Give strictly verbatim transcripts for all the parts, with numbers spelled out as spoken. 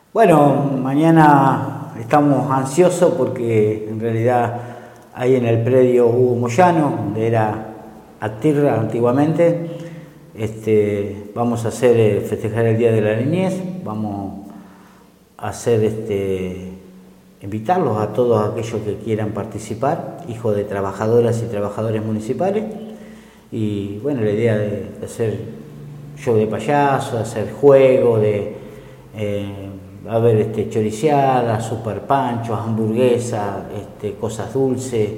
Bueno, mañana estamos ansiosos porque en realidad ahí en el predio Hugo Moyano, donde era Atirra antiguamente, este, vamos a hacer eh, festejar el Día de la Niñez, vamos a hacer este, invitarlos a todos aquellos que quieran participar, hijos de trabajadoras y trabajadores municipales, y bueno, la idea de, de hacer show de payaso, hacer juegos, de eh, va a haber este, choriciadas, super panchos, hamburguesas, este, cosas dulces,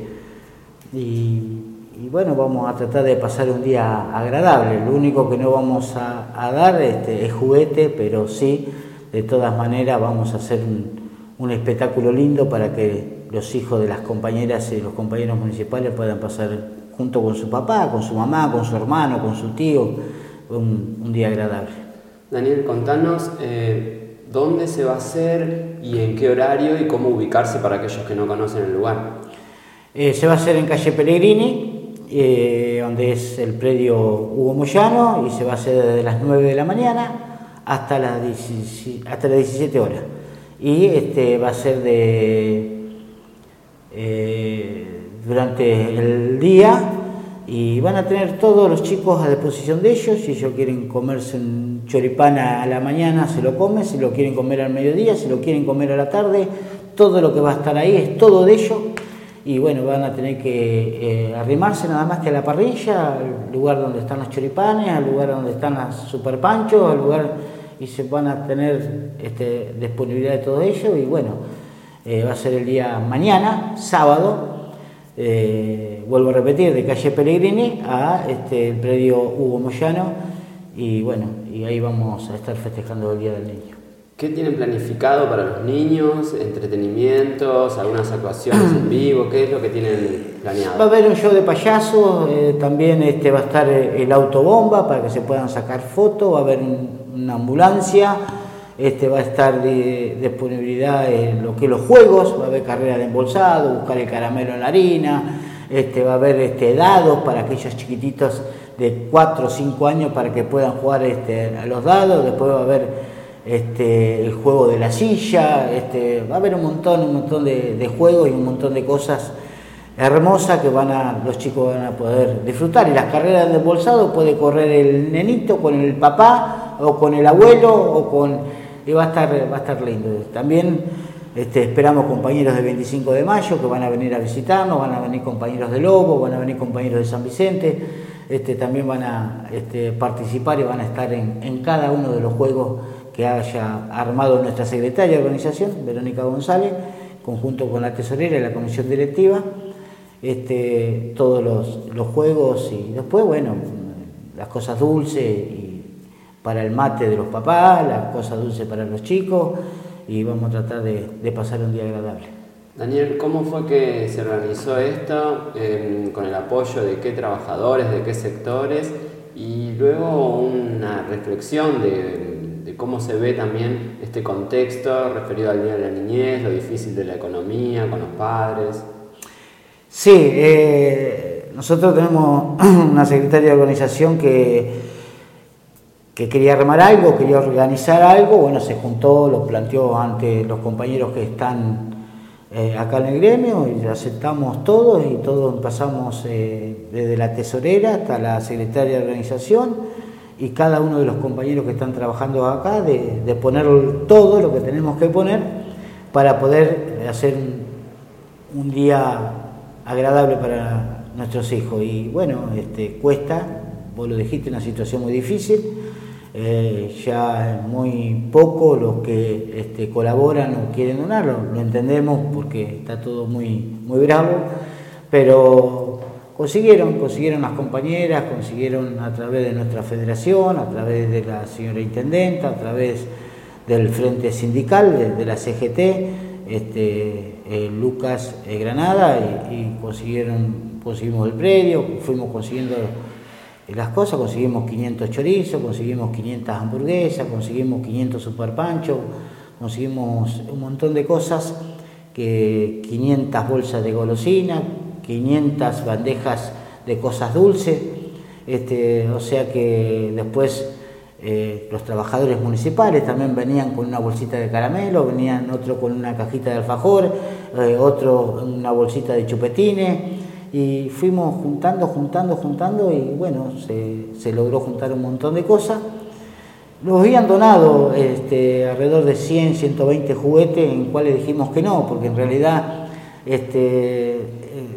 y, y bueno, vamos a tratar de pasar un día agradable. Lo único que no vamos a, a dar este, es juguete, pero sí, de todas maneras vamos a hacer un, un espectáculo lindo para que los hijos de las compañeras y los compañeros municipales puedan pasar junto con su papá, con su mamá, con su hermano, con su tío, un, un día agradable. Daniel, contanos eh, dónde se va a hacer y en qué horario y cómo ubicarse para aquellos que no conocen el lugar. Eh, se va a hacer en calle Pellegrini, eh, donde es el predio Hugo Moyano, y se va a hacer desde las nueve de la mañana hasta las, diecisiete, hasta las diecisiete horas. Y este va a ser de eh, durante el día, y van a tener todos los chicos a disposición de ellos. Si ellos quieren comerse un choripán a la mañana, se lo comen; si lo quieren comer al mediodía, si lo quieren comer a la tarde, todo lo que va a estar ahí es todo de ellos. Y bueno, van a tener que eh, arrimarse nada más que a la parrilla, al lugar donde están los choripanes, al lugar donde están las super panchos, al lugar, y se van a tener este, disponibilidad de todo ello. Y bueno, eh, va a ser el día mañana, sábado, eh, vuelvo a repetir, de calle Pellegrini a este, el predio Hugo Moyano, y bueno, y ahí vamos a estar festejando el Día del Niño. ¿Qué tienen planificado para los niños? ¿Entretenimientos? ¿Algunas actuaciones en vivo? ¿Qué es lo que tienen planeado? Va a haber un show de payasos, eh, también este, va a estar el autobomba para que se puedan sacar fotos, va a haber un, una ambulancia, este, va a estar de, disponibilidad en lo que es los juegos, va a haber carrera de embolsado, buscar el caramelo en la harina, este, va a haber este, dados para aquellos chiquititos de cuatro o cinco años para que puedan jugar este, a los dados. Después va a haber Este, el juego de la silla, este, va a haber un montón, un montón de, de juegos y un montón de cosas hermosas que van a, los chicos van a poder disfrutar. Y las carreras de embolsado puede correr el nenito con el papá o con el abuelo, o con, y va a estar, va a estar lindo. También este, esperamos compañeros de veinticinco de mayo que van a venir a visitarnos, van a venir compañeros de Lobo, van a venir compañeros de San Vicente, este, también van a este, participar y van a estar en, en cada uno de los juegos que haya armado nuestra secretaria de organización, Verónica González, conjunto con la tesorera y la comisión directiva, este, todos los, los juegos, y después, bueno, las cosas dulces y para el mate de los papás, las cosas dulces para los chicos, y vamos a tratar de, de pasar un día agradable. Daniel, ¿cómo fue que se organizó esto? Eh, ¿Con el apoyo de qué trabajadores, de qué sectores? Y luego una reflexión de de cómo se ve también este contexto referido al Día de la Niñez, lo difícil de la economía con los padres. Sí, eh, nosotros tenemos una secretaria de organización que, que quería armar algo, quería organizar algo. Bueno, se juntó, lo planteó ante los compañeros que están eh, acá en el gremio, y aceptamos todos, y todos pasamos eh, desde la tesorera hasta la secretaria de organización, y cada uno de los compañeros que están trabajando acá, de, de poner todo lo que tenemos que poner para poder hacer un, un día agradable para nuestros hijos. Y bueno, este, cuesta, vos lo dijiste, una situación muy difícil, eh, ya muy poco los que este, colaboran o quieren donar, lo, lo entendemos porque está todo muy, muy bravo, pero Consiguieron, consiguieron las compañeras, consiguieron a través de nuestra federación, a través de la señora intendenta, a través del frente sindical, de, de la C G T, este, eh, Lucas eh, Granada, y, y consiguieron, conseguimos el predio, fuimos consiguiendo las cosas, conseguimos quinientos chorizos, conseguimos quinientas hamburguesas, conseguimos quinientos super panchos, conseguimos un montón de cosas, que quinientas bolsas de golosina, quinientas bandejas de cosas dulces, este, o sea que después eh, los trabajadores municipales también venían con una bolsita de caramelo, venían otro con una cajita de alfajor, eh, otro una bolsita de chupetines, y fuimos juntando, juntando, juntando, y bueno, se, se logró juntar un montón de cosas. Nos habían donado este, alrededor de cien, ciento veinte juguetes, en cuales dijimos que no, porque en realidad este, eh,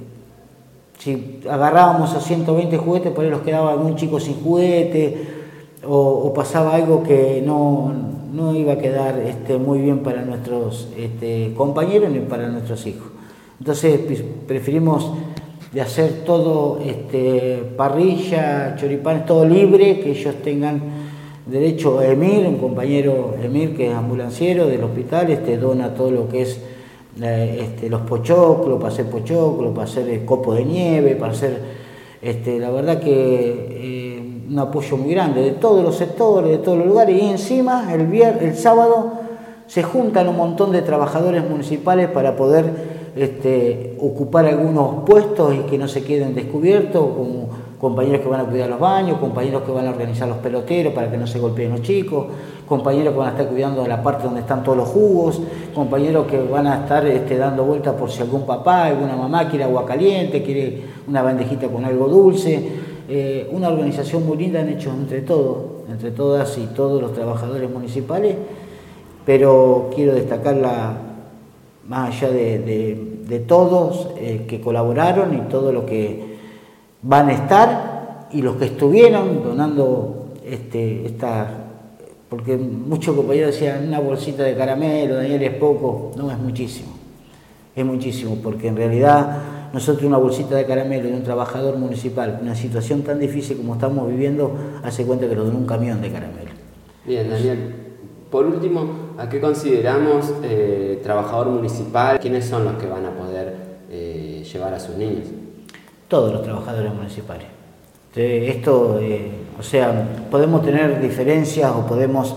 si agarrábamos a ciento veinte juguetes, por ahí nos quedaba algún chico sin juguete, o, o pasaba algo que no, no iba a quedar este, muy bien para nuestros este, compañeros ni para nuestros hijos. Entonces preferimos de hacer todo este, parrilla, choripanes, todo libre, que ellos tengan derecho. Emir, un compañero Emir que es ambulanciero del hospital, este, dona todo lo que es eh, este, los pochoclos, para hacer pochoclos, para hacer copos de nieve, para hacer, este, la verdad que eh, un apoyo muy grande de todos los sectores, de todos los lugares, y encima el, viernes, el sábado se juntan un montón de trabajadores municipales para poder este, ocupar algunos puestos y que no se queden descubiertos, como compañeros que van a cuidar los baños, compañeros que van a organizar los peloteros para que no se golpeen los chicos, compañeros que van a estar cuidando la parte donde están todos los jugos, compañeros que van a estar este, dando vueltas por si algún papá, alguna mamá quiere agua caliente, quiere una bandejita con algo dulce. Eh, una organización muy linda han hecho entre todos, entre todas y todos los trabajadores municipales, pero quiero destacarla más allá de, de, de todos eh, que colaboraron y todo lo que van a estar, y los que estuvieron donando este, esta, porque muchos compañeros decían una bolsita de caramelo, Daniel, es poco. No, es muchísimo, es muchísimo, porque en realidad nosotros una bolsita de caramelo de un trabajador municipal, una situación tan difícil como estamos viviendo, hace cuenta que nos donó un camión de caramelo. Bien, Daniel, por último, ¿a qué consideramos eh, trabajador municipal? ¿Quiénes son los que van a poder eh, llevar a sus niños? Todos los trabajadores municipales. Esto, eh, o sea, podemos tener diferencias o podemos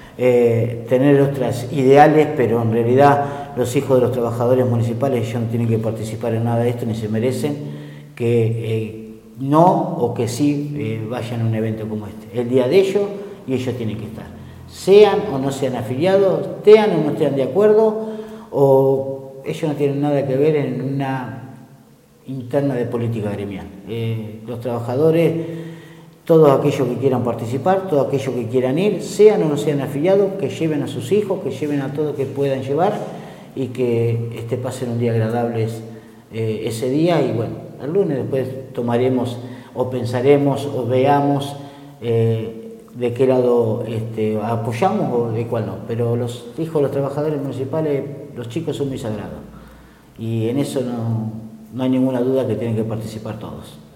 eh, tener otras ideales, pero en realidad los hijos de los trabajadores municipales ellos no tienen que participar en nada de esto, ni se merecen que eh, no o que sí eh, vayan a un evento como este. El día de ellos, y ellos tienen que estar. Sean o no sean afiliados, estén o no estén de acuerdo, o ellos no tienen nada que ver en una interna de política gremial. Eh, los trabajadores, todos aquellos que quieran participar, todos aquellos que quieran ir, sean o no sean afiliados, que lleven a sus hijos, que lleven a todos que puedan llevar, y que este, pasen un día agradable eh, ese día, y bueno, el lunes después tomaremos o pensaremos o veamos eh, de qué lado este, apoyamos o de cuál no, pero los hijos de los trabajadores municipales, los chicos son muy sagrados, y en eso no No hay ninguna duda que tienen que participar todos.